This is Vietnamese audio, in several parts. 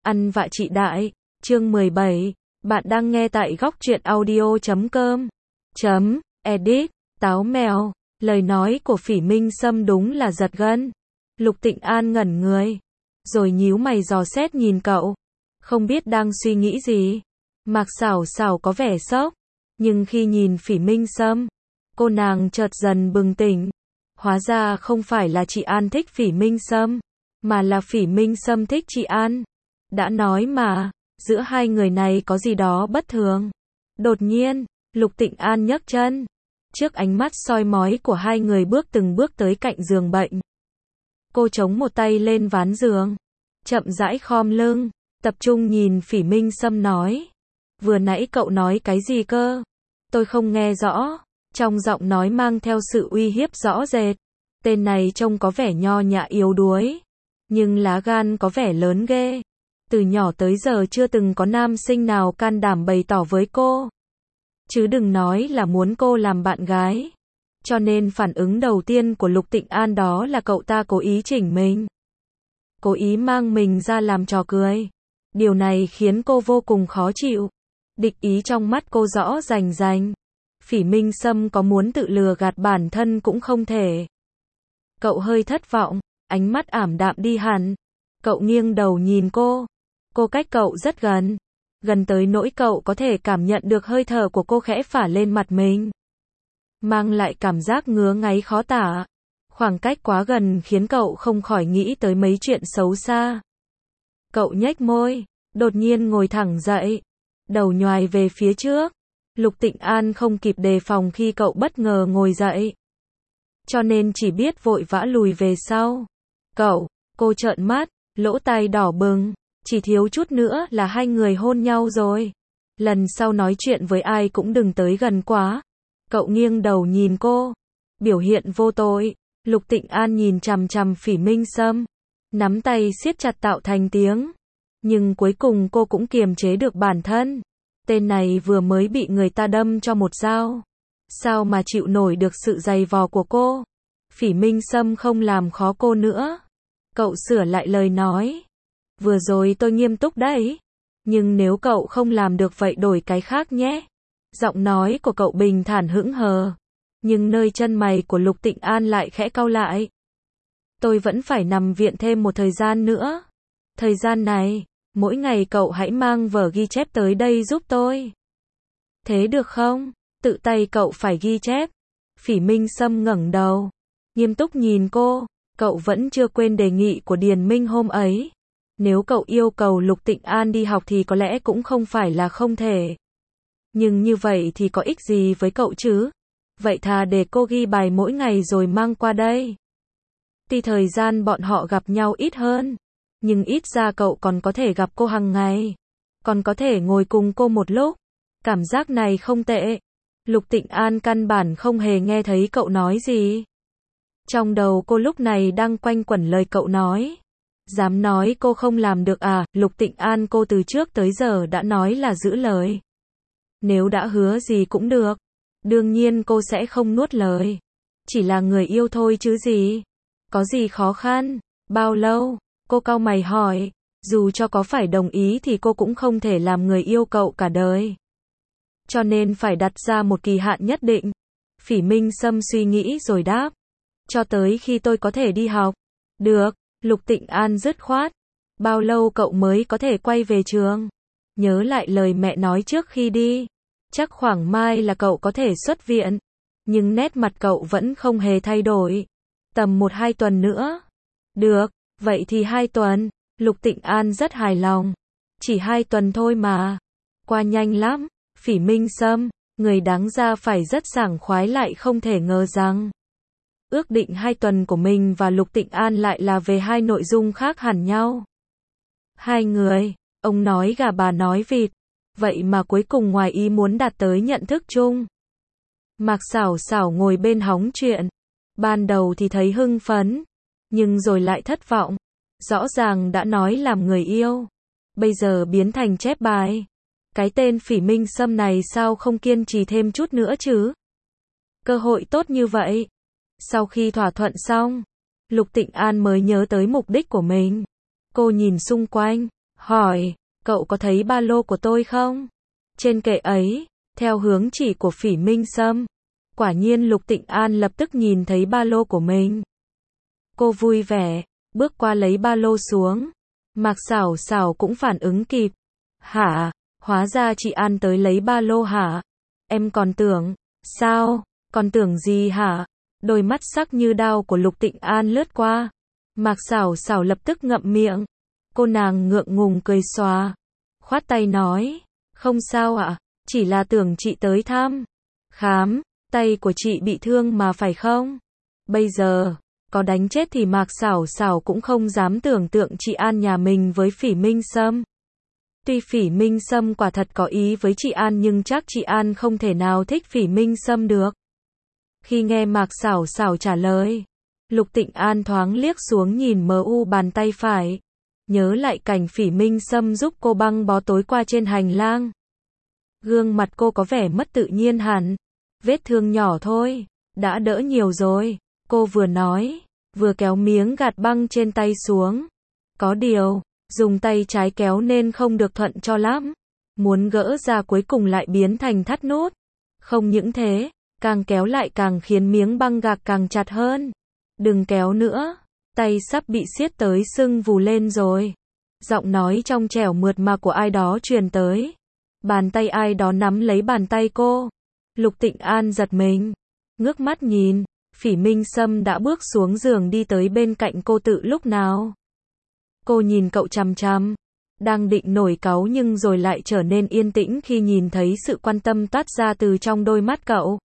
Ăn vạ chị đại, chương 17, bạn đang nghe tại góc truyện audio.com. Edit, táo mèo, lời nói của Phỉ Minh Sâm đúng là giật gân. Lục Tịnh An ngẩn người, rồi nhíu mày dò xét nhìn cậu, không biết đang suy nghĩ gì. Mạc Xảo Xảo có vẻ sốc, nhưng khi nhìn Phỉ Minh Sâm, cô nàng chợt dần bừng tỉnh. Hóa ra không phải là chị An thích Phỉ Minh Sâm, mà là Phỉ Minh Sâm thích chị An. Đã nói mà, giữa hai người này có gì đó bất thường. Đột nhiên, Lục Tịnh An nhấc chân. Trước ánh mắt soi mói của hai người từng bước tới cạnh giường bệnh. Cô chống một tay lên ván giường, chậm rãi khom lưng, tập trung nhìn Phỉ Minh Sâm nói. Vừa nãy cậu nói cái gì cơ? Tôi không nghe rõ. Trong giọng nói mang theo sự uy hiếp rõ rệt. Tên này trông có vẻ nho nhã yếu đuối, nhưng lá gan có vẻ lớn ghê. Từ nhỏ tới giờ chưa từng có nam sinh nào can đảm bày tỏ với cô. Chứ đừng nói là muốn cô làm bạn gái. Cho nên phản ứng đầu tiên của Lục Tịnh An đó là cậu ta cố ý chỉnh mình. Cố ý mang mình ra làm trò cười. Điều này khiến cô vô cùng khó chịu. Địch ý trong mắt cô rõ rành rành. Phỉ Minh Sâm có muốn tự lừa gạt bản thân cũng không thể. Cậu hơi thất vọng, ánh mắt ảm đạm đi hẳn. Cậu nghiêng đầu nhìn cô. Cô cách cậu rất gần. Gần tới nỗi cậu có thể cảm nhận được hơi thở của cô khẽ phả lên mặt mình. Mang lại cảm giác ngứa ngáy khó tả. Khoảng cách quá gần khiến cậu không khỏi nghĩ tới mấy chuyện xấu xa. Cậu nhếch môi, đột nhiên ngồi thẳng dậy. Đầu nhoài về phía trước. Lục Tịnh An không kịp đề phòng khi cậu bất ngờ ngồi dậy. Cho nên chỉ biết vội vã lùi về sau. Cô trợn mắt, lỗ tai đỏ bừng. Chỉ thiếu chút nữa là hai người hôn nhau rồi. Lần sau nói chuyện với ai cũng đừng tới gần quá. Cậu nghiêng đầu nhìn cô. Biểu hiện vô tội. Lục Tịnh An nhìn chằm chằm Phỉ Minh Sâm. Nắm tay siết chặt tạo thành tiếng. Nhưng cuối cùng cô cũng kiềm chế được bản thân. Tên này vừa mới bị người ta đâm cho một dao. Sao mà chịu nổi được sự giày vò của cô? Phỉ Minh Sâm không làm khó cô nữa. Cậu sửa lại lời nói. Vừa rồi tôi nghiêm túc đấy. Nhưng nếu cậu không làm được vậy đổi cái khác nhé. Giọng nói của cậu bình thản hững hờ. Nhưng nơi chân mày của Lục Tịnh An lại khẽ cau lại. Tôi vẫn phải nằm viện thêm một thời gian nữa. Thời gian này, mỗi ngày cậu hãy mang vở ghi chép tới đây giúp tôi. Thế được không? Tự tay cậu phải ghi chép. Phỉ Minh Sâm ngẩng đầu, nghiêm túc nhìn cô. Cậu vẫn chưa quên đề nghị của Điền Minh hôm ấy. Nếu cậu yêu cầu Lục Tịnh An đi học thì có lẽ cũng không phải là không thể. Nhưng như vậy thì có ích gì với cậu chứ? Vậy thà để cô ghi bài mỗi ngày rồi mang qua đây. Tuy thời gian bọn họ gặp nhau ít hơn, nhưng ít ra cậu còn có thể gặp cô hàng ngày. Còn có thể ngồi cùng cô một lúc. Cảm giác này không tệ. Lục Tịnh An căn bản không hề nghe thấy cậu nói gì. Trong đầu cô lúc này đang quanh quẩn lời cậu nói. Dám nói cô không làm được à? Lục Tịnh An cô từ trước tới giờ đã nói là giữ lời. Nếu đã hứa gì cũng được. Đương nhiên cô sẽ không nuốt lời. Chỉ là người yêu thôi chứ gì. Có gì khó khăn? Bao lâu? Cô cau mày hỏi. Dù cho có phải đồng ý thì cô cũng không thể làm người yêu cậu cả đời. Cho nên phải đặt ra một kỳ hạn nhất định. Phỉ Minh Sâm suy nghĩ rồi đáp. Cho tới khi tôi có thể đi học. Được. Lục Tịnh An dứt khoát. Bao lâu cậu mới có thể quay về trường? Nhớ lại lời mẹ nói trước khi đi. Chắc khoảng mai là cậu có thể xuất viện. Nhưng nét mặt cậu vẫn không hề thay đổi. Tầm 1-2 tuần nữa. Được, vậy thì 2 tuần. Lục Tịnh An rất hài lòng. Chỉ 2 tuần thôi mà. Qua nhanh lắm. Phỉ Minh Sâm, người đáng ra phải rất sảng khoái lại không thể ngờ rằng. Ước định 2 tuần của mình và Lục Tịnh An lại là về hai nội dung khác hẳn nhau. Hai người, ông nói gà bà nói vịt. Vậy mà cuối cùng ngoài ý muốn đạt tới nhận thức chung. Mạc Xảo Xảo ngồi bên hóng chuyện. Ban đầu thì thấy hưng phấn. Nhưng rồi lại thất vọng. Rõ ràng đã nói làm người yêu. Bây giờ biến thành chép bài. Cái tên Phỉ Minh Sâm này sao không kiên trì thêm chút nữa chứ? Cơ hội tốt như vậy. Sau khi thỏa thuận xong, Lục Tịnh An mới nhớ tới mục đích của mình. Cô nhìn xung quanh, hỏi, cậu có thấy ba lô của tôi không? Trên kệ ấy, theo hướng chỉ của Phỉ Minh Sâm. Quả nhiên Lục Tịnh An lập tức nhìn thấy ba lô của mình. Cô vui vẻ, bước qua lấy ba lô xuống. Mạc Sảo Sảo cũng phản ứng kịp. Hả? Hóa ra chị An tới lấy ba lô hả? Em còn tưởng, sao? Còn tưởng gì hả? Đôi mắt sắc như đao của Lục Tịnh An lướt qua. Mạc Sảo Sảo lập tức ngậm miệng. Cô nàng ngượng ngùng cười xòa. Khoát tay nói, không sao ạ, chỉ là tưởng chị tới thăm. Khám, tay của chị bị thương mà phải không? Bây giờ, có đánh chết thì Mạc Sảo Sảo cũng không dám tưởng tượng chị An nhà mình với Phỉ Minh Sâm. Tuy Phỉ Minh Sâm quả thật có ý với chị An nhưng chắc chị An không thể nào thích Phỉ Minh Sâm được. Khi nghe Mạc Sảo Sảo trả lời, Lục Tịnh An thoáng liếc xuống nhìn mờ u bàn tay phải. Nhớ lại cảnh Phỉ Minh Sâm giúp cô băng bó tối qua trên hành lang. Gương mặt cô có vẻ mất tự nhiên hẳn. Vết thương nhỏ thôi, đã đỡ nhiều rồi. Cô vừa nói, vừa kéo miếng gạt băng trên tay xuống. Có điều, dùng tay trái kéo nên không được thuận cho lắm. Muốn gỡ ra cuối cùng lại biến thành thắt nút. Không những thế, càng kéo lại càng khiến miếng băng gạc càng chặt hơn. Đừng kéo nữa, tay sắp bị siết tới sưng vù lên rồi. Giọng nói trong trẻo mượt mà của ai đó truyền tới. Bàn tay ai đó nắm lấy bàn tay cô. Lục Tịnh An giật mình, ngước mắt nhìn, Phỉ Minh Sâm đã bước xuống giường đi tới bên cạnh cô tự lúc nào. Cô nhìn cậu chằm chằm, đang định nổi cáu nhưng rồi lại trở nên yên tĩnh khi nhìn thấy sự quan tâm toát ra từ trong đôi mắt cậu.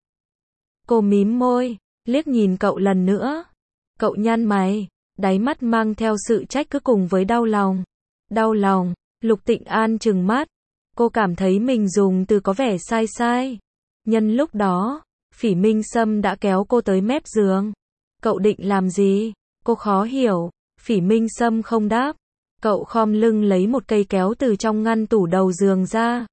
Cô mím môi, liếc nhìn cậu lần nữa. Cậu nhăn mày, đáy mắt mang theo sự trách cứ cùng với đau lòng. Đau lòng, Lục Tịnh An trừng mắt. Cô cảm thấy mình dùng từ có vẻ sai sai. Nhân lúc đó, Phỉ Minh Sâm đã kéo cô tới mép giường. Cậu định làm gì? Cô khó hiểu. Phỉ Minh Sâm không đáp. Cậu khom lưng lấy một cây kéo từ trong ngăn tủ đầu giường ra.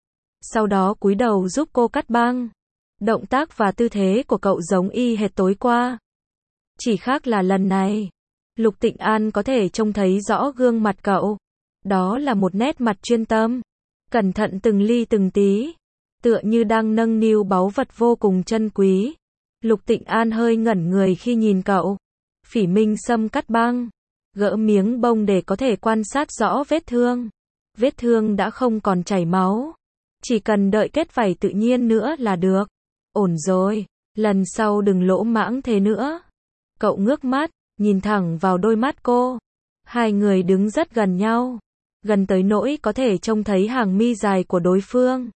Sau đó cúi đầu giúp cô cắt băng. Động tác và tư thế của cậu giống y hệt tối qua. Chỉ khác là lần này, Lục Tịnh An có thể trông thấy rõ gương mặt cậu. Đó là một nét mặt chuyên tâm, cẩn thận từng ly từng tí, tựa như đang nâng niu báu vật vô cùng chân quý. Lục Tịnh An hơi ngẩn người khi nhìn cậu. Phỉ Minh Sâm cắt băng, gỡ miếng bông để có thể quan sát rõ vết thương. Vết thương đã không còn chảy máu, chỉ cần đợi kết vảy tự nhiên nữa là được. Ổn rồi, lần sau đừng lỗ mãng thế nữa. Cậu ngước mắt, nhìn thẳng vào đôi mắt cô. Hai người đứng rất gần nhau, gần tới nỗi có thể trông thấy hàng mi dài của đối phương.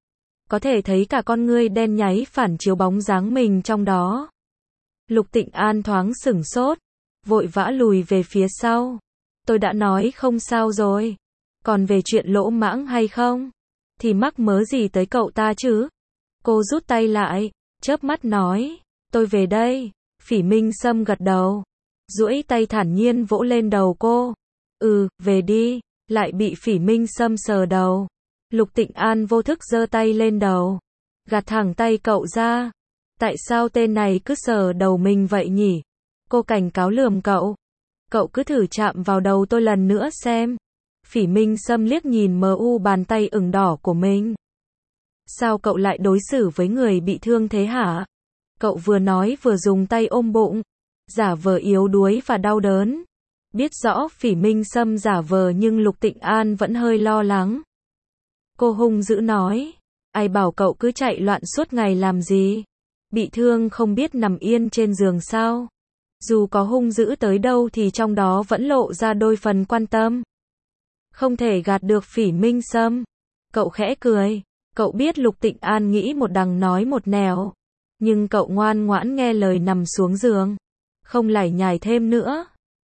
Có thể thấy cả con ngươi đen nháy phản chiếu bóng dáng mình trong đó. Lục Tịnh An thoáng sửng sốt, vội vã lùi về phía sau. Tôi đã nói không sao rồi. Còn về chuyện lỗ mãng hay không, thì mắc mớ gì tới cậu ta chứ? Cô rút tay lại, chớp mắt nói, tôi về đây. Phỉ Minh Sâm gật đầu, duỗi tay thản nhiên vỗ lên đầu cô. Về đi. Lại bị Phỉ Minh Sâm sờ đầu. Lục Tịnh An vô thức giơ tay lên đầu, gạt thẳng tay cậu ra. Tại sao tên này cứ sờ đầu mình vậy nhỉ? Cô cảnh cáo lườm cậu. Cậu cứ thử chạm vào đầu tôi lần nữa xem. Phỉ Minh Sâm liếc nhìn mờ u bàn tay ửng đỏ của mình. Sao cậu lại đối xử với người bị thương thế hả? Cậu vừa nói vừa dùng tay ôm bụng, giả vờ yếu đuối và đau đớn. Biết rõ Phỉ Minh Sâm giả vờ nhưng Lục Tịnh An vẫn hơi lo lắng. Cô hung dữ nói, ai bảo cậu cứ chạy loạn suốt ngày làm gì? Bị thương không biết nằm yên trên giường sao? Dù có hung dữ tới đâu thì trong đó vẫn lộ ra đôi phần quan tâm. Không thể gạt được Phỉ Minh Sâm. Cậu khẽ cười. Cậu biết Lục Tịnh An nghĩ một đằng nói một nẻo, nhưng cậu ngoan ngoãn nghe lời nằm xuống giường, không lải nhải thêm nữa.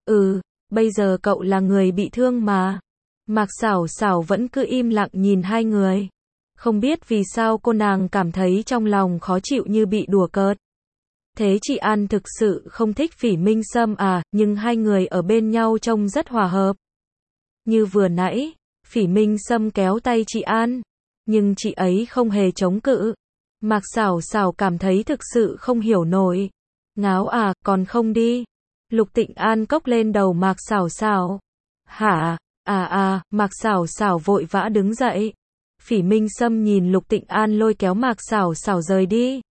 Bây giờ cậu là người bị thương mà. Mạc Sảo Sảo vẫn cứ im lặng nhìn hai người. Không biết vì sao cô nàng cảm thấy trong lòng khó chịu như bị đùa cợt. Thế chị An thực sự không thích Phỉ Minh Sâm à? Nhưng hai người ở bên nhau trông rất hòa hợp. Như vừa nãy, Phỉ Minh Sâm kéo tay chị An, nhưng chị ấy không hề chống cự. Mạc Sảo Sảo cảm thấy thực sự không hiểu nổi. Ngáo à, còn không đi. Lục Tịnh An cốc lên đầu Mạc Sảo Sảo. Hả? Mạc Sảo Sảo vội vã đứng dậy. Phỉ Minh Sâm nhìn Lục Tịnh An lôi kéo Mạc Sảo Sảo rời đi.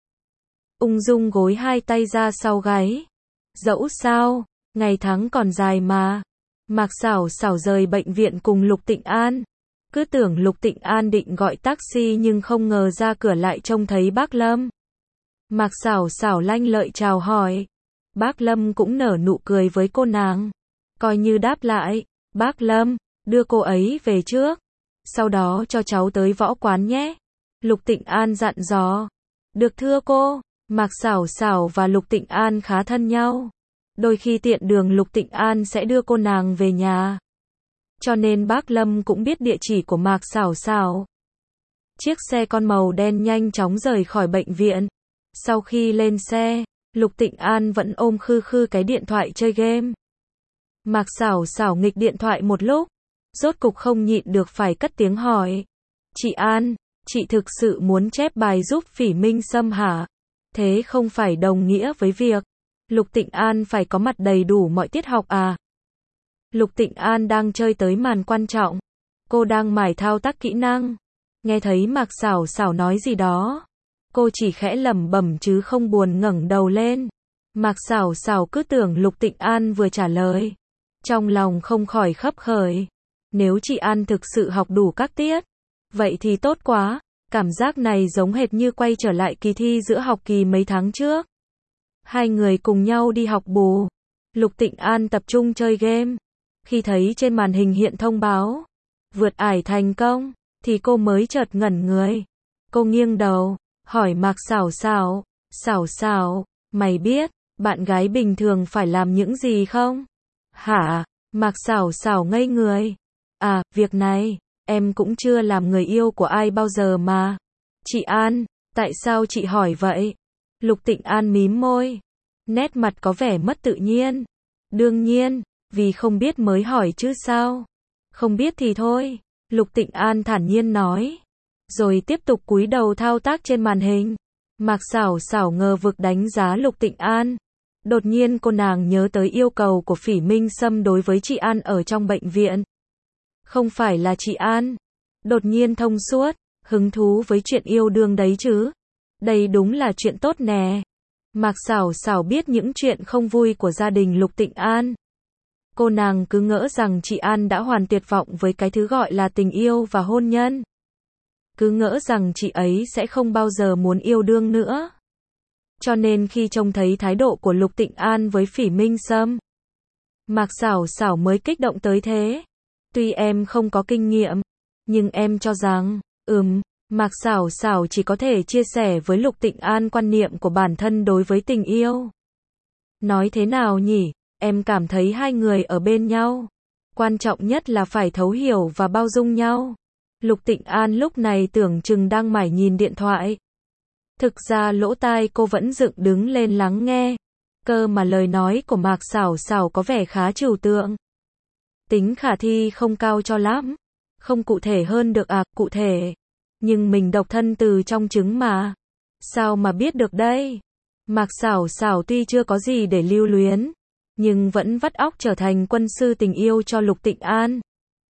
Ung dung gối hai tay ra sau gáy. Dẫu sao, ngày tháng còn dài mà. Mạc Sảo Sảo rời bệnh viện cùng Lục Tịnh An. Cứ tưởng Lục Tịnh An định gọi taxi nhưng không ngờ ra cửa lại trông thấy bác Lâm. Mạc Sảo Sảo lanh lợi chào hỏi. Bác Lâm cũng nở nụ cười với cô nàng. Coi như đáp lại, bác Lâm, đưa cô ấy về trước. Sau đó cho cháu tới võ quán nhé. Lục Tịnh An dặn dò. Được thưa cô. Mạc Sảo Sảo và Lục Tịnh An khá thân nhau. Đôi khi tiện đường Lục Tịnh An sẽ đưa cô nàng về nhà. Cho nên bác Lâm cũng biết địa chỉ của Mạc Sảo Sảo. Chiếc xe con màu đen nhanh chóng rời khỏi bệnh viện. Sau khi lên xe, Lục Tịnh An vẫn ôm khư khư cái điện thoại chơi game. Mạc Sảo Sảo nghịch điện thoại một lúc, rốt cục không nhịn được phải cất tiếng hỏi. Chị An, chị thực sự muốn chép bài giúp Phỉ Minh Sâm hả? Thế không phải đồng nghĩa với việc Lục Tịnh An phải có mặt đầy đủ mọi tiết học à? Lục Tịnh An đang chơi tới màn quan trọng. Cô đang mải thao tác kỹ năng. Nghe thấy Mạc Sảo Sảo nói gì đó. Cô chỉ khẽ lẩm bẩm chứ không buồn ngẩng đầu lên. Mạc Sảo Sảo cứ tưởng Lục Tịnh An vừa trả lời. Trong lòng không khỏi khấp khởi. Nếu chị An thực sự học đủ các tiết, vậy thì tốt quá. Cảm giác này giống hệt như quay trở lại kỳ thi giữa học kỳ mấy tháng trước. Hai người cùng nhau đi học bù. Lục Tịnh An tập trung chơi game. Khi thấy trên màn hình hiện thông báo vượt ải thành công, thì cô mới chợt ngẩn người. Cô nghiêng đầu, hỏi Mạc Sảo Sảo. Sảo Sảo, mày biết, bạn gái bình thường phải làm những gì không? Hả? Mạc Sảo Sảo ngây người. Việc này, em cũng chưa làm người yêu của ai bao giờ mà. Chị An, tại sao chị hỏi vậy? Lục Tịnh An mím môi. Nét mặt có vẻ mất tự nhiên. Đương nhiên, vì không biết mới hỏi chứ sao. Không biết thì thôi. Lục Tịnh An thản nhiên nói. Rồi tiếp tục cúi đầu thao tác trên màn hình. Mạc Sảo Sảo ngờ vực đánh giá Lục Tịnh An. Đột nhiên cô nàng nhớ tới yêu cầu của Phỉ Minh Sâm đối với chị An ở trong bệnh viện. Không phải là chị An. Đột nhiên thông suốt, hứng thú với chuyện yêu đương đấy chứ. Đây đúng là chuyện tốt nè. Mạc Sảo Sảo biết những chuyện không vui của gia đình Lục Tịnh An. Cô nàng cứ ngỡ rằng chị An đã hoàn tuyệt vọng với cái thứ gọi là tình yêu và hôn nhân. Cứ ngỡ rằng chị ấy sẽ không bao giờ muốn yêu đương nữa. Cho nên khi trông thấy thái độ của Lục Tịnh An với Phỉ Minh Sâm, Mạc Sảo Sảo mới kích động tới thế. Tuy em không có kinh nghiệm, nhưng em cho rằng, Mạc Sảo Sảo chỉ có thể chia sẻ với Lục Tịnh An quan niệm của bản thân đối với tình yêu. Nói thế nào nhỉ? Em cảm thấy hai người ở bên nhau, quan trọng nhất là phải thấu hiểu và bao dung nhau. Lục Tịnh An lúc này tưởng chừng đang mải nhìn điện thoại. Thực ra lỗ tai cô vẫn dựng đứng lên lắng nghe. Cơ mà lời nói của Mạc Sảo Sảo có vẻ khá trừu tượng. Tính khả thi không cao cho lắm. Không cụ thể hơn được cụ thể. Nhưng mình độc thân từ trong trứng mà. Sao mà biết được đây? Mạc Sảo Sảo tuy chưa có gì để lưu luyến, nhưng vẫn vắt óc trở thành quân sư tình yêu cho Lục Tịnh An.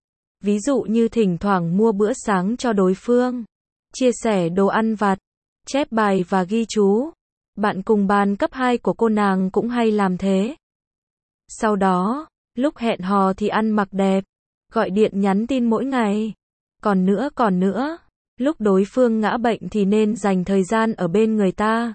Ví dụ như thỉnh thoảng mua bữa sáng cho đối phương, chia sẻ đồ ăn vặt, chép bài và ghi chú. Bạn cùng ban cấp 2 của cô nàng cũng hay làm thế. Sau đó, lúc hẹn hò thì ăn mặc đẹp, gọi điện nhắn tin mỗi ngày. Còn nữa, lúc đối phương ngã bệnh thì nên dành thời gian ở bên người ta.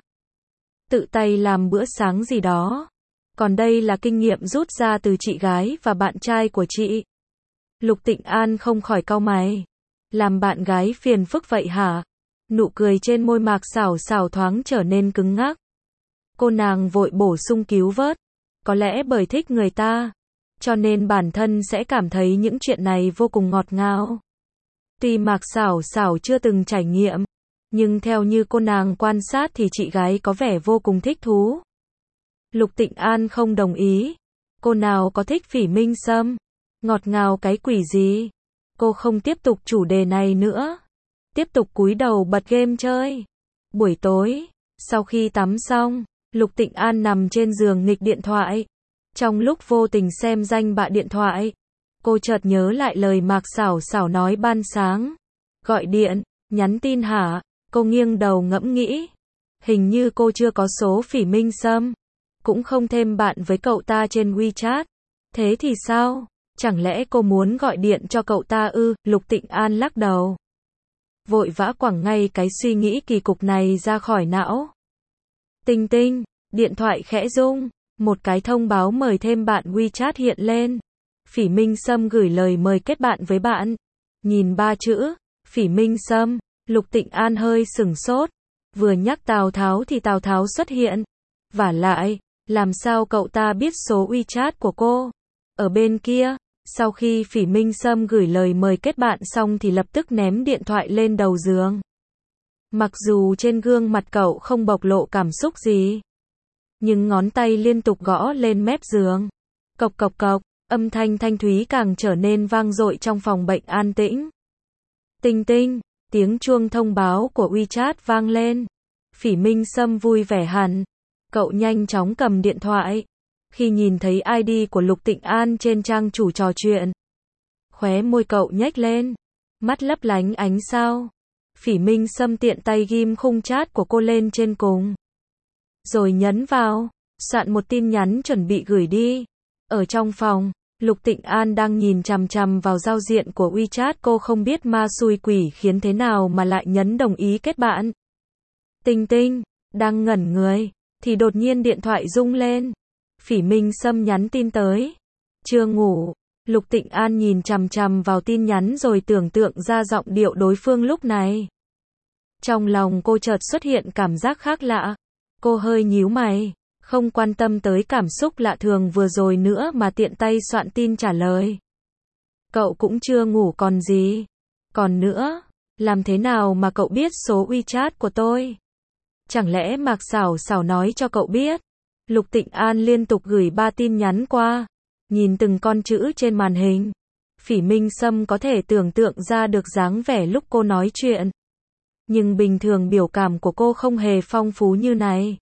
Tự tay làm bữa sáng gì đó. Còn đây là kinh nghiệm rút ra từ chị gái và bạn trai của chị. Lục Tịnh An không khỏi cau mày. Làm bạn gái phiền phức vậy hả? Nụ cười trên môi Mạc Sảo Sảo thoáng trở nên cứng ngắc. Cô nàng vội bổ sung cứu vớt. Có lẽ bởi thích người ta, cho nên bản thân sẽ cảm thấy những chuyện này vô cùng ngọt ngào. Tuy Mạc Sảo Sảo chưa từng trải nghiệm, nhưng theo như cô nàng quan sát thì chị gái có vẻ vô cùng thích thú. Lục Tịnh An không đồng ý. Cô nào có thích Phỉ Minh Sâm? Ngọt ngào cái quỷ gì? Cô không tiếp tục chủ đề này nữa. Tiếp tục cúi đầu bật game chơi. Buổi tối, sau khi tắm xong, Lục Tịnh An nằm trên giường nghịch điện thoại. Trong lúc vô tình xem danh bạ điện thoại, Cô chợt nhớ lại lời Mạc Xảo Xảo nói ban sáng. Gọi điện, nhắn tin hả? Cô nghiêng đầu ngẫm nghĩ. Hình như cô chưa có số Phỉ Minh Sâm. Cũng không thêm bạn với cậu ta trên WeChat. Thế thì sao? Chẳng lẽ cô muốn gọi điện cho cậu ta ư? Lục Tịnh An lắc đầu. Vội vã quẳng ngay cái suy nghĩ kỳ cục này ra khỏi não. Tinh tinh, điện thoại khẽ rung. Một cái thông báo mời thêm bạn WeChat hiện lên. Phỉ Minh Sâm gửi lời mời kết bạn với bạn. Nhìn 3 chữ, Phỉ Minh Sâm, Lục Tịnh An hơi sửng sốt. Vừa nhắc Tào Tháo thì Tào Tháo xuất hiện. Vả lại, làm sao cậu ta biết số WeChat của cô? Ở bên kia, sau khi Phỉ Minh Sâm gửi lời mời kết bạn xong thì lập tức ném điện thoại lên đầu giường. Mặc dù trên gương mặt cậu không bộc lộ cảm xúc gì, nhưng ngón tay liên tục gõ lên mép giường. Cộc cộc cộc, âm thanh thanh thúy càng trở nên vang dội trong phòng bệnh an tĩnh. Tinh tinh, tiếng chuông thông báo của WeChat vang lên. Phỉ Minh Sâm vui vẻ hẳn. Cậu nhanh chóng cầm điện thoại. Khi nhìn thấy ID của Lục Tịnh An trên trang chủ trò chuyện, khóe môi cậu nhếch lên, mắt lấp lánh ánh sao. Phỉ Minh Sâm tiện tay ghim khung chat của cô lên trên cùng, rồi nhấn vào, soạn một tin nhắn chuẩn bị gửi đi. Ở trong phòng, Lục Tịnh An đang nhìn chằm chằm vào giao diện của WeChat, cô không biết ma xui quỷ khiến thế nào mà lại nhấn đồng ý kết bạn. Tinh tinh, đang ngẩn người, thì đột nhiên điện thoại rung lên. Phỉ Minh Sâm nhắn tin tới. Chưa ngủ. Lục Tịnh An nhìn chằm chằm vào tin nhắn rồi tưởng tượng ra giọng điệu đối phương lúc này. Trong lòng cô chợt xuất hiện cảm giác khác lạ. Cô hơi nhíu mày, không quan tâm tới cảm xúc lạ thường vừa rồi nữa mà tiện tay soạn tin trả lời. Cậu cũng chưa ngủ còn gì. Còn nữa, làm thế nào mà cậu biết số WeChat của tôi? Chẳng lẽ Mạc Xảo Xảo nói cho cậu biết? Lục Tịnh An liên tục gửi 3 tin nhắn qua. Nhìn từng con chữ trên màn hình, Phỉ Minh Sâm có thể tưởng tượng ra được dáng vẻ lúc cô nói chuyện. Nhưng bình thường biểu cảm của cô không hề phong phú như này.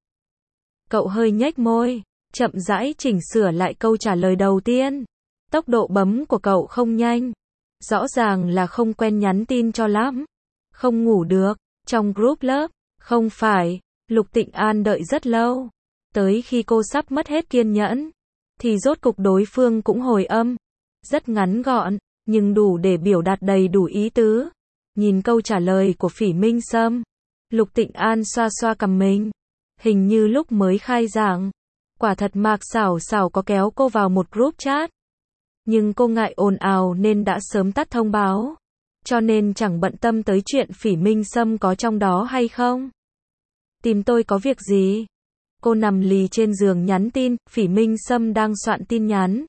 Cậu hơi nhếch môi, chậm rãi chỉnh sửa lại câu trả lời đầu tiên. Tốc độ bấm của cậu không nhanh. Rõ ràng là không quen nhắn tin cho lắm. Không ngủ được, trong group lớp. Không phải, Lục Tịnh An đợi rất lâu. Tới khi cô sắp mất hết kiên nhẫn, thì rốt cục đối phương cũng hồi âm. Rất ngắn gọn, nhưng đủ để biểu đạt đầy đủ ý tứ. Nhìn câu trả lời của Phỉ Minh Sâm, Lục Tịnh An xoa xoa cằm mình. Hình như lúc mới khai giảng, quả thật Mạc Xảo Xảo có kéo cô vào một group chat. Nhưng cô ngại ồn ào nên đã sớm tắt thông báo. Cho nên chẳng bận tâm tới chuyện Phỉ Minh Sâm có trong đó hay không. Tìm tôi có việc gì? Cô nằm lì trên giường nhắn tin, Phỉ Minh Sâm đang soạn tin nhắn.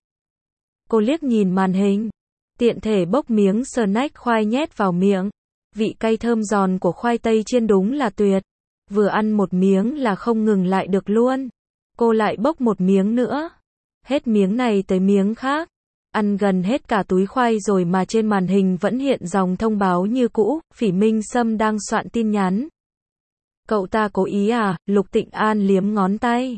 Cô liếc nhìn màn hình, tiện thể bốc miếng snack khoai nhét vào miệng. Vị cay thơm giòn của khoai tây chiên đúng là tuyệt. Vừa ăn một miếng là không ngừng lại được luôn. Cô lại bốc một miếng nữa. Hết miếng này tới miếng khác. Ăn gần hết cả túi khoai rồi mà trên màn hình vẫn hiện dòng thông báo như cũ, Phỉ Minh Sâm đang soạn tin nhắn. Cậu ta cố ý à? Lục Tịnh An liếm ngón tay.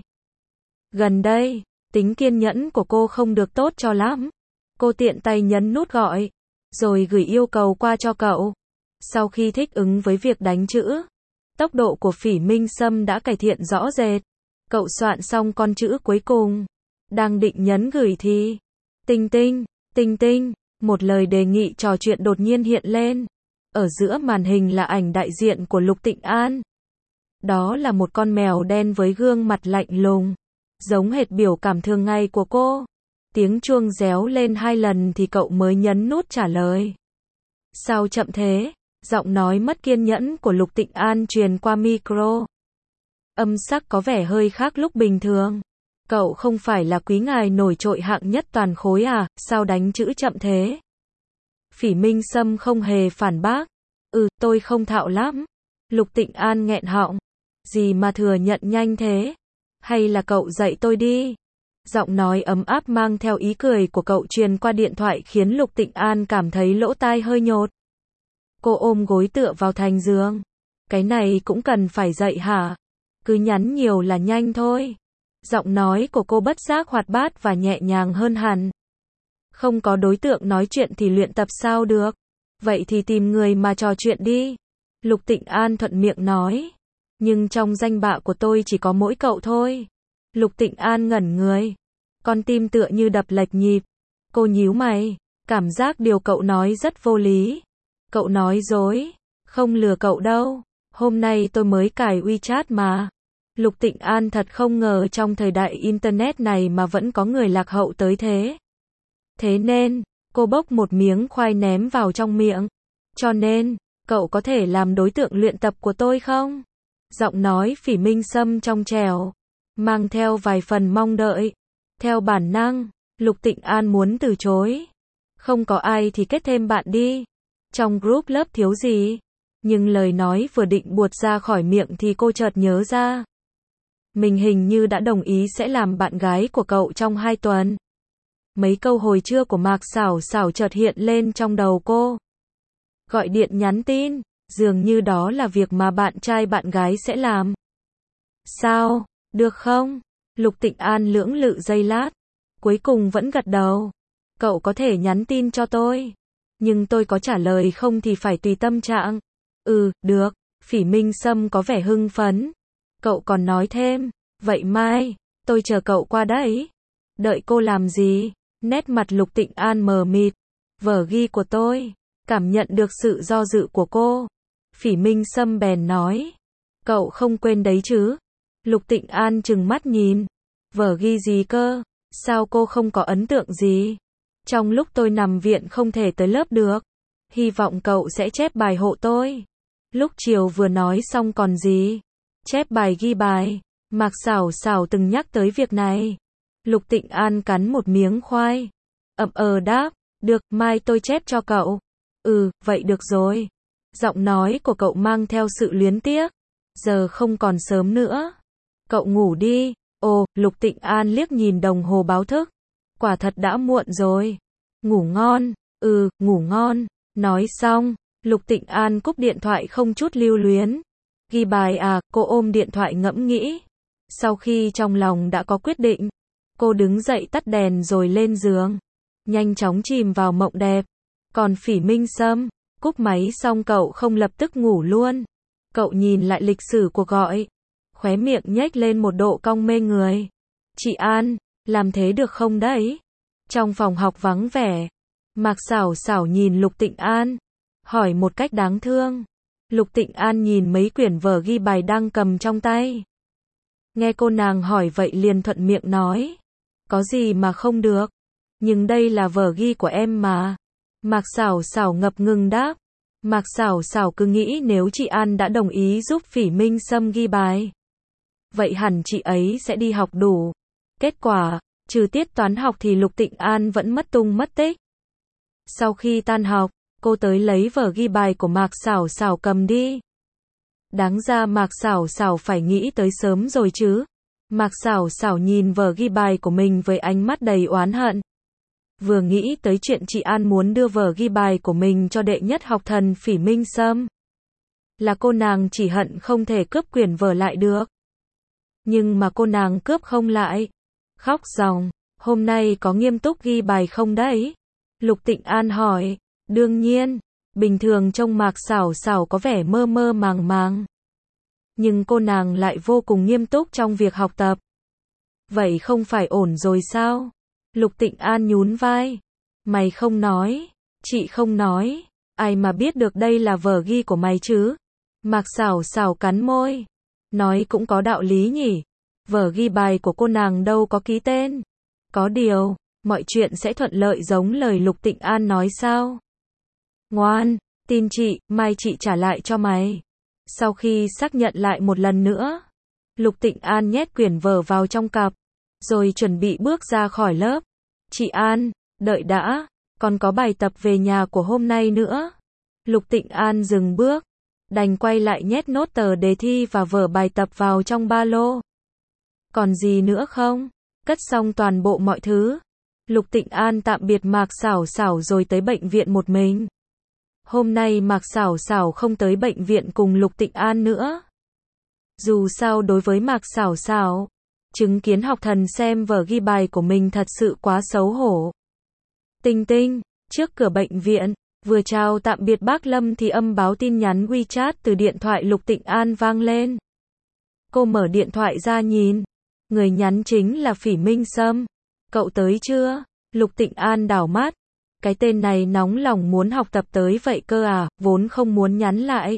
Gần đây, tính kiên nhẫn của cô không được tốt cho lắm. Cô tiện tay nhấn nút gọi, rồi gửi yêu cầu qua cho cậu. Sau khi thích ứng với việc đánh chữ, tốc độ của Phỉ Minh Sâm đã cải thiện rõ rệt. Cậu soạn xong con chữ cuối cùng, đang định nhấn gửi thì tinh tinh, tinh tinh, một lời đề nghị trò chuyện đột nhiên hiện lên. Ở giữa màn hình là ảnh đại diện của Lục Tịnh An. Đó là một con mèo đen với gương mặt lạnh lùng, giống hệt biểu cảm thường ngày của cô. Tiếng chuông réo lên 2 lần thì cậu mới nhấn nút trả lời. Sao chậm thế? Giọng nói mất kiên nhẫn của Lục Tịnh An truyền qua micro. Âm sắc có vẻ hơi khác lúc bình thường. Cậu không phải là quý ngài nổi trội hạng nhất toàn khối à, sao đánh chữ chậm thế? Phỉ Minh Sâm không hề phản bác. Tôi không thạo lắm. Lục Tịnh An nghẹn họng. Gì mà thừa nhận nhanh thế? Hay là cậu dạy tôi đi? Giọng nói ấm áp mang theo ý cười của cậu truyền qua điện thoại khiến Lục Tịnh An cảm thấy lỗ tai hơi nhột. Cô ôm gối tựa vào thành giường. Cái này cũng cần phải dạy hả? Cứ nhắn nhiều là nhanh thôi. Giọng nói của cô bất giác hoạt bát và nhẹ nhàng hơn hẳn. Không có đối tượng nói chuyện thì luyện tập sao được? Vậy thì tìm người mà trò chuyện đi. Lục Tịnh An thuận miệng nói. Nhưng trong danh bạ của tôi chỉ có mỗi cậu thôi. Lục Tịnh An ngẩn người. Con tim tựa như đập lệch nhịp. Cô nhíu mày. Cảm giác điều cậu nói rất vô lý. Cậu nói dối. Không lừa cậu đâu. Hôm nay tôi mới cài WeChat mà. Lục Tịnh An thật không ngờ trong thời đại Internet này mà vẫn có người lạc hậu tới thế. Thế nên, cô bốc một miếng khoai ném vào trong miệng. Cho nên, cậu có thể làm đối tượng luyện tập của tôi không? Giọng nói Phỉ Minh Sâm trong trẻo, mang theo vài phần mong đợi. Theo bản năng, Lục Tịnh An muốn từ chối. Không có ai thì kết thêm bạn đi. Trong group lớp thiếu gì? Nhưng lời nói vừa định buột ra khỏi miệng thì cô chợt nhớ ra. Mình hình như đã đồng ý sẽ làm bạn gái của cậu trong 2 tuần. Mấy câu hồi trưa của Mạc Xảo Xảo chợt hiện lên trong đầu cô. Gọi điện nhắn tin, dường như đó là việc mà bạn trai bạn gái sẽ làm. Sao, được không? Lục Tịnh An lưỡng lự giây lát, cuối cùng vẫn gật đầu. Cậu có thể nhắn tin cho tôi, nhưng tôi có trả lời không thì phải tùy tâm trạng. Được, Phỉ Minh Sâm có vẻ hưng phấn. Cậu còn nói thêm, vậy mai, tôi chờ cậu qua đấy. Đợi cô làm gì? Nét mặt Lục Tịnh An mờ mịt. Vở ghi của tôi. Cảm nhận được sự do dự của cô. Phỉ Minh Sâm bèn nói. Cậu không quên đấy chứ? Lục Tịnh An trừng mắt nhìn. Vở ghi gì cơ? Sao cô không có ấn tượng gì? Trong lúc tôi nằm viện không thể tới lớp được. Hy vọng cậu sẽ chép bài hộ tôi. Lúc chiều vừa nói xong còn gì? Chép bài ghi bài. Mạc Xảo Xảo từng nhắc tới việc này. Lục Tịnh An cắn một miếng khoai. Đáp. Được, mai tôi chép cho cậu. Vậy được rồi. Giọng nói của cậu mang theo sự luyến tiếc. Giờ không còn sớm nữa. Cậu ngủ đi. Lục Tịnh An liếc nhìn đồng hồ báo thức. Quả thật đã muộn rồi. Ngủ ngon. Ngủ ngon. Nói xong, Lục Tịnh An cúp điện thoại không chút lưu luyến. Ghi bài à, cô ôm điện thoại ngẫm nghĩ. Sau khi trong lòng đã có quyết định, cô đứng dậy tắt đèn rồi lên giường. Nhanh chóng chìm vào mộng đẹp. Còn Phỉ Minh Sâm, cúp máy xong cậu không lập tức ngủ luôn. Cậu nhìn lại lịch sử cuộc gọi. Khóe miệng nhếch lên một độ cong mê người. Chị An, làm thế được không đấy? Trong phòng học vắng vẻ, Mạc Xảo Xảo nhìn Lục Tịnh An, hỏi một cách đáng thương. Lục Tịnh An nhìn mấy quyển vở ghi bài đang cầm trong tay. Nghe cô nàng hỏi vậy liền thuận miệng nói. Có gì mà không được? Nhưng đây là vở ghi của em mà. Mạc Xảo Xảo ngập ngừng đáp. Mạc Xảo Xảo cứ nghĩ nếu chị An đã đồng ý giúp Phỉ Minh Sâm ghi bài, vậy hẳn chị ấy sẽ đi học đủ. Kết quả, trừ tiết toán học thì Lục Tịnh An vẫn mất tung mất tích. Sau khi tan học, cô tới lấy vở ghi bài của Mạc Xảo Xảo cầm đi. Đáng ra Mạc Xảo Xảo phải nghĩ tới sớm rồi chứ. Mạc Xảo Xảo nhìn vở ghi bài của mình với ánh mắt đầy oán hận. Vừa nghĩ tới chuyện chị An muốn đưa vở ghi bài của mình cho đệ nhất học thần Phỉ Minh Sâm, là cô nàng chỉ hận không thể cướp quyển vở lại được. Nhưng mà cô nàng cướp không lại. Khóc ròng, hôm nay có nghiêm túc ghi bài không đấy? Lục Tịnh An hỏi. Đương nhiên, bình thường trông Mạc Xảo Xảo có vẻ mơ mơ màng màng. Nhưng cô nàng lại vô cùng nghiêm túc trong việc học tập. Vậy không phải ổn rồi sao? Lục Tịnh An nhún vai. Mày không nói, chị không nói, ai mà biết được đây là vở ghi của mày chứ? Mạc Xảo Xảo cắn môi. Nói cũng có đạo lý nhỉ. Vở ghi bài của cô nàng đâu có ký tên. Có điều, mọi chuyện sẽ thuận lợi giống lời Lục Tịnh An nói sao? Ngoan, tin chị, mai chị trả lại cho mày. Sau khi xác nhận lại một lần nữa, Lục Tịnh An nhét quyển vở vào trong cặp, rồi chuẩn bị bước ra khỏi lớp. Chị An, đợi đã, còn có bài tập về nhà của hôm nay nữa. Lục Tịnh An dừng bước, đành quay lại nhét nốt tờ đề thi và vở bài tập vào trong ba lô. Còn gì nữa không? Cất xong toàn bộ mọi thứ, Lục Tịnh An tạm biệt Mạc Xảo Xảo rồi tới bệnh viện một mình. Hôm nay Mạc Xảo Xảo không tới bệnh viện cùng Lục Tịnh An nữa. Dù sao đối với Mạc Xảo Xảo, chứng kiến học thần xem vở ghi bài của mình thật sự quá xấu hổ. Tinh tinh, trước cửa bệnh viện, vừa chào tạm biệt bác Lâm thì âm báo tin nhắn WeChat từ điện thoại Lục Tịnh An vang lên. Cô mở điện thoại ra nhìn. Người nhắn chính là Phỉ Minh Sâm. Cậu tới chưa? Lục Tịnh An đảo mắt. Cái tên này nóng lòng muốn học tập tới vậy cơ à, vốn không muốn nhắn lại.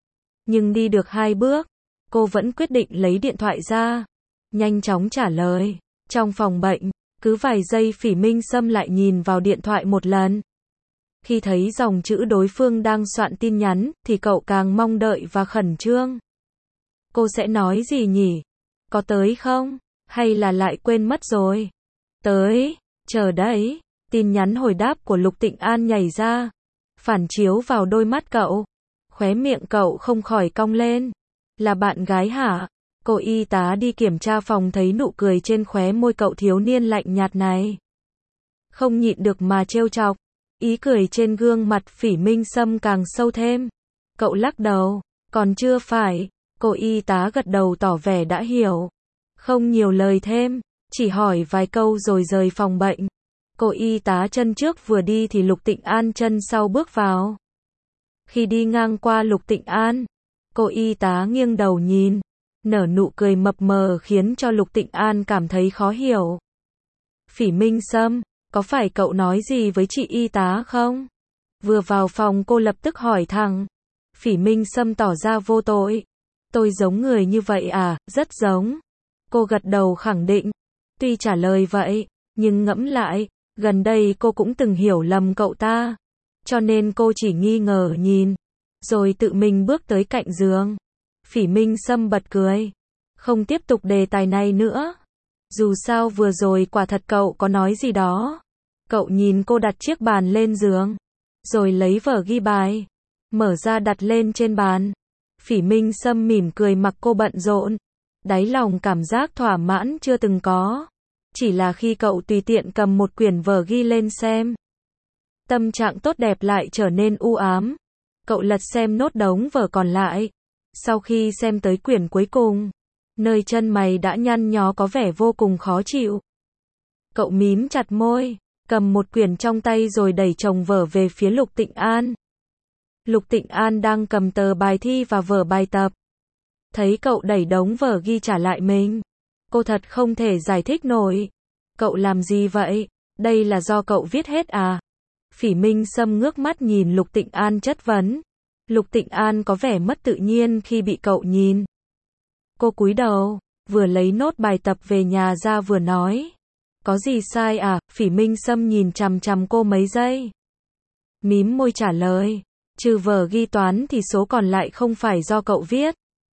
Nhưng đi được 2 bước, cô vẫn quyết định lấy điện thoại ra. Nhanh chóng trả lời. Trong phòng bệnh, cứ vài giây Phỉ Minh Sâm lại nhìn vào điện thoại một lần. Khi thấy dòng chữ đối phương đang soạn tin nhắn, thì cậu càng mong đợi và khẩn trương. Cô sẽ nói gì nhỉ? Có tới không? Hay là lại quên mất rồi? Tới, chờ đấy. Tin nhắn hồi đáp của Lục Tịnh An nhảy ra. Phản chiếu vào đôi mắt cậu. Khóe miệng cậu không khỏi cong lên. Là bạn gái hả? Cô y tá đi kiểm tra phòng thấy nụ cười trên khóe môi cậu thiếu niên lạnh nhạt này. Không nhịn được mà trêu chọc. Ý cười trên gương mặt Phỉ Minh Sâm càng sâu thêm. Cậu lắc đầu. Còn chưa phải. Cô y tá gật đầu tỏ vẻ đã hiểu. Không nhiều lời thêm. Chỉ hỏi vài câu rồi rời phòng bệnh. Cô y tá chân trước vừa đi thì Lục Tịnh An chân sau bước vào. Khi đi ngang qua Lục Tịnh An, cô y tá nghiêng đầu nhìn. Nở nụ cười mập mờ khiến cho Lục Tịnh An cảm thấy khó hiểu. Phỉ Minh Sâm, có phải cậu nói gì với chị y tá không? Vừa vào phòng cô lập tức hỏi thẳng. Phỉ Minh Sâm tỏ ra vô tội. Tôi giống người như vậy à, rất giống. Cô gật đầu khẳng định. Tuy trả lời vậy, nhưng ngẫm lại, gần đây cô cũng từng hiểu lầm cậu ta. Cho nên cô chỉ nghi ngờ nhìn. Rồi tự mình bước tới cạnh giường. Phỉ Minh Sâm bật cười. Không tiếp tục đề tài này nữa. Dù sao vừa rồi quả thật cậu có nói gì đó. Cậu nhìn cô đặt chiếc bàn lên giường. Rồi lấy vở ghi bài. Mở ra đặt lên trên bàn. Phỉ Minh Sâm mỉm cười mặc cô bận rộn. Đáy lòng cảm giác thỏa mãn chưa từng có. Chỉ là khi cậu tùy tiện cầm một quyển vở ghi lên xem. Tâm trạng tốt đẹp lại trở nên u ám. Cậu lật xem nốt đống vở còn lại. Sau khi xem tới quyển cuối cùng, nơi chân mày đã nhăn nhó có vẻ vô cùng khó chịu. Cậu mím chặt môi, cầm một quyển trong tay rồi đẩy chồng vở về phía Lục Tịnh An. Lục Tịnh An đang cầm tờ bài thi và vở bài tập. Thấy cậu đẩy đống vở ghi trả lại mình. Cô thật không thể giải thích nổi. Cậu làm gì vậy? Đây là do cậu viết hết à? Phỉ Minh Sâm ngước mắt nhìn Lục Tịnh An chất vấn. Lục Tịnh An có vẻ mất tự nhiên khi bị cậu nhìn. Cô cúi đầu, vừa lấy nốt bài tập về nhà ra vừa nói. Có gì sai à? Phỉ Minh Sâm nhìn chằm chằm cô mấy giây. Mím môi trả lời. Trừ vở ghi toán thì số còn lại không phải do cậu viết.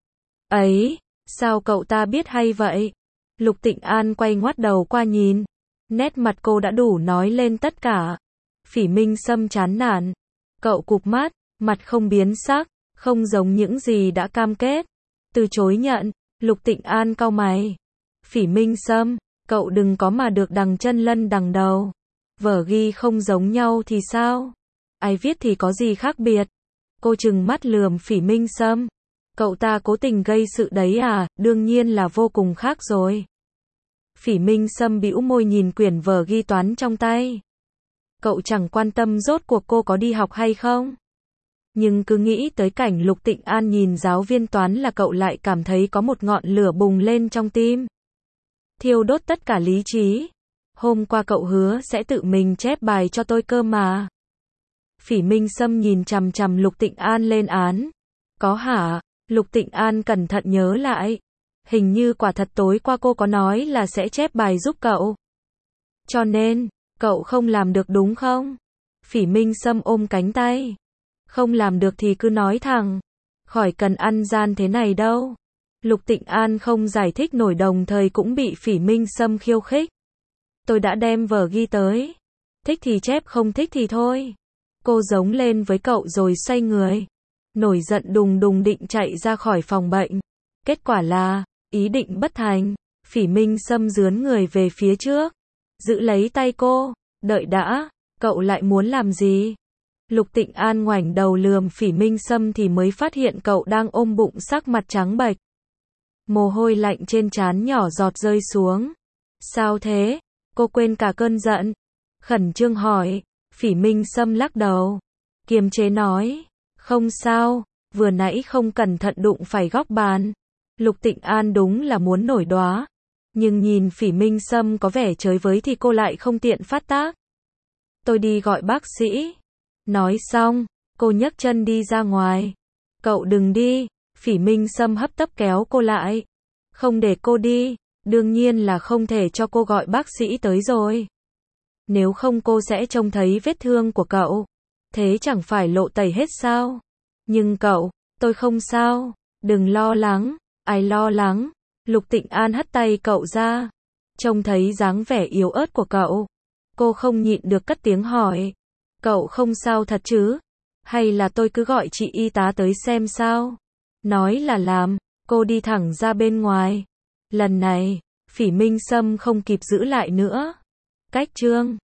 Ấy, sao cậu ta biết hay vậy? Lục Tịnh An quay ngoắt đầu qua nhìn. Nét mặt cô đã đủ nói lên tất cả. Phỉ Minh Sâm chán nản. Cậu cụp mắt, mặt không biến sắc, không giống những gì đã cam kết. Từ chối nhận. Lục Tịnh An cau mày. Phỉ Minh Sâm, cậu đừng có mà được đằng chân lân đằng đầu. Vở ghi không giống nhau thì sao? Ai viết thì có gì khác biệt? Cô trừng mắt lườm Phỉ Minh Sâm. Cậu ta cố tình gây sự đấy à? Đương nhiên là vô cùng khác rồi. Phỉ Minh Sâm bĩu môi nhìn quyển vở ghi toán trong tay. Cậu chẳng quan tâm rốt cuộc cô có đi học hay không. Nhưng cứ nghĩ tới cảnh Lục Tịnh An nhìn giáo viên toán là cậu lại cảm thấy có một ngọn lửa bùng lên trong tim. Thiêu đốt tất cả lý trí. Hôm qua cậu hứa sẽ tự mình chép bài cho tôi cơ mà. Phỉ Minh Sâm nhìn chằm chằm Lục Tịnh An lên án. Có hả? Lục Tịnh An cẩn thận nhớ lại. Hình như quả thật tối qua cô có nói là sẽ chép bài giúp cậu. Cho nên, cậu không làm được đúng không? Phỉ Minh Sâm ôm cánh tay. Không làm được thì cứ nói thẳng. Khỏi cần ăn gian thế này đâu. Lục Tịnh An không giải thích nổi đồng thời cũng bị Phỉ Minh Sâm khiêu khích. Tôi đã đem vở ghi tới. Thích thì chép không thích thì thôi. Cô giống lên với cậu rồi xoay người. Nổi giận đùng đùng định chạy ra khỏi phòng bệnh. Kết quả là, ý định bất thành. Phỉ Minh Sâm rướn người về phía trước. Giữ lấy tay cô. Đợi đã, cậu lại muốn làm gì? Lục Tịnh An ngoảnh đầu lườm Phỉ Minh Sâm thì mới phát hiện cậu đang ôm bụng sắc mặt trắng bệch. Mồ hôi lạnh trên trán nhỏ giọt rơi xuống. Sao thế? Cô quên cả cơn giận. Khẩn trương hỏi. Phỉ Minh Sâm lắc đầu. Kiềm chế nói. Không sao, vừa nãy không cẩn thận đụng phải góc bàn. Lục Tịnh An đúng là muốn nổi đoá. Nhưng nhìn Phỉ Minh Sâm có vẻ chới với thì cô lại không tiện phát tác. Tôi đi gọi bác sĩ. Nói xong, cô nhấc chân đi ra ngoài. Cậu đừng đi. Phỉ Minh Sâm hấp tấp kéo cô lại. Không để cô đi, đương nhiên là không thể cho cô gọi bác sĩ tới rồi. Nếu không cô sẽ trông thấy vết thương của cậu. Thế chẳng phải lộ tẩy hết sao? Nhưng cậu, tôi không sao. Đừng lo lắng. Ai lo lắng? Lục Tịnh An hất tay cậu ra. Trông thấy dáng vẻ yếu ớt của cậu. Cô không nhịn được cất tiếng hỏi. Cậu không sao thật chứ? Hay là tôi cứ gọi chị y tá tới xem sao? Nói là làm, cô đi thẳng ra bên ngoài. Lần này, Phỉ Minh Sâm không kịp giữ lại nữa. Cách chương